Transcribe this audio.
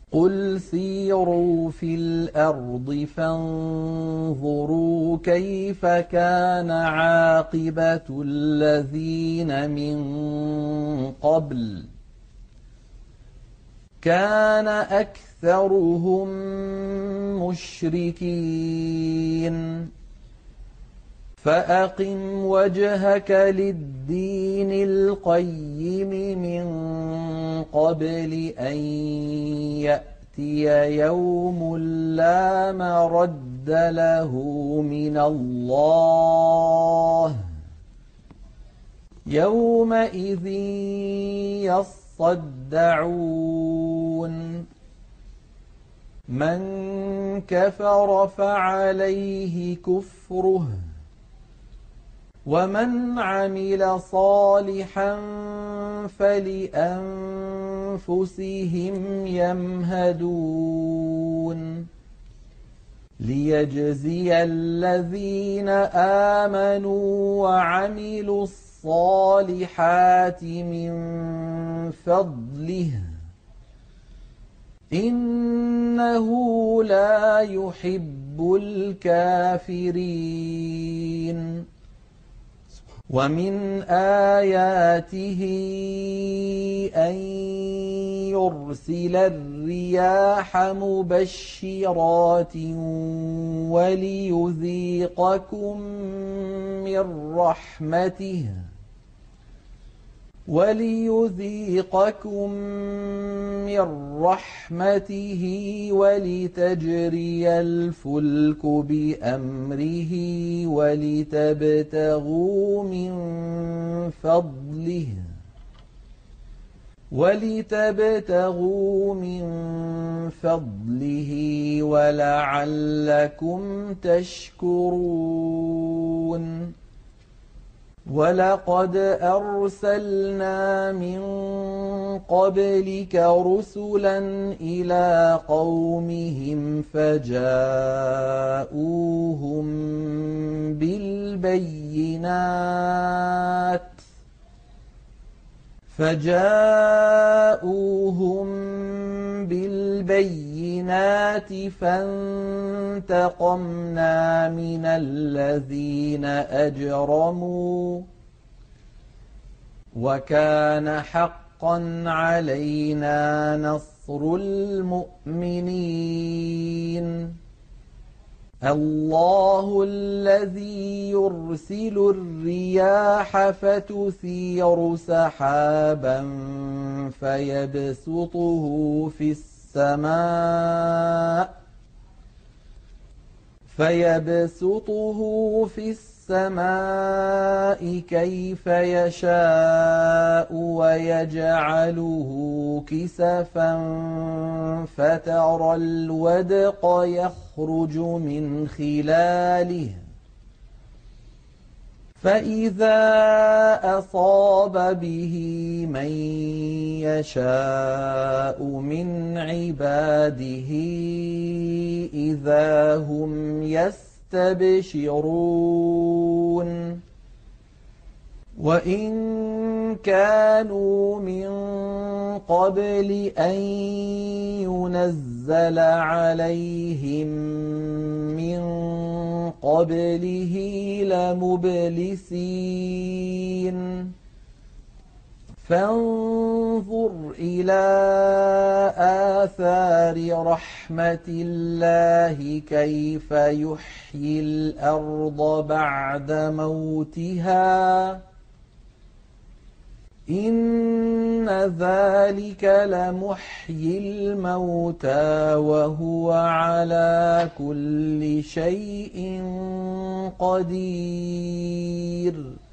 قُلْ سِيرُوا فِي الْأَرْضِ فَانظُرُوا كَيْفَ كَانَ عَاقِبَةُ الَّذِينَ مِن قَبْلُ كَانَ أَكْثَرُهُم مُّشْرِكِينَ فَأَقِمْ وَجْهَكَ لِلدِّينِ الْقَيِّمِ مِن قَبْلِ أَن يَأْتِيَ يَوْمٌ لَّا مَرَدَّ لَهُ مِنَ اللَّهِ يَوْمَئِذٍ يَصَّدَّعُونَ مَن كَفَرَ فَعَلَيْهِ كُفْرُهُ وَمَنْ عَمِلَ صَالِحًا فَلِأَنفُسِهِمْ يَمْهَدُونَ لِيَجْزِيَ الَّذِينَ آمَنُوا وَعَمِلُوا الصَّالِحَاتِ مِن فَضْلِهِ إِنَّهُ لَا يُحِبُّ الْكَافِرِينَ وَمِنْ آيَاتِهِ أَن يُرْسِلَ الرِّيَاحَ مُبَشِّرَاتٍ وَلِيُذِيقَكُم مِّن رَّحْمَتِهِ وَلِتَجْرِيَ الْفُلْكُ بِأَمْرِهِ وَلِتَبْتَغُوا مِن فَضْلِهِ وَلَعَلَّكُمْ تَشْكُرُونَ وَلَقَدْ أَرْسَلْنَا مِن قَبْلِكَ رُسُلًا إِلَىٰ قَوْمِهِمْ فَجَاءُوهُم بِالْبَيِّنَاتِ فَانتَقَمْنَا مِنَ الَّذِينَ أَجْرَمُوا وَكَانَ حَقًّا عَلَيْنَا نَصْرُ الْمُؤْمِنِينَ اللَّهُ الَّذِي يُرْسِلُ الرِّيَاحَ فَتُثِيرُ سَحَابًا فيبسطه في السماء كيف يشاء ويجعله كسفا فترى الودق يخرج من خلاله فإذا أصاب به من يشاء من عباده إذا هم يستبشرون وإن كانوا من قبل أن ينزل عليهم من قبله لمبلسين فانظر إلى آثار رحمة الله كيف يحيي الأرض بعد موتها إن ذلك لمحيي الموتى وهو على كل شيء قدير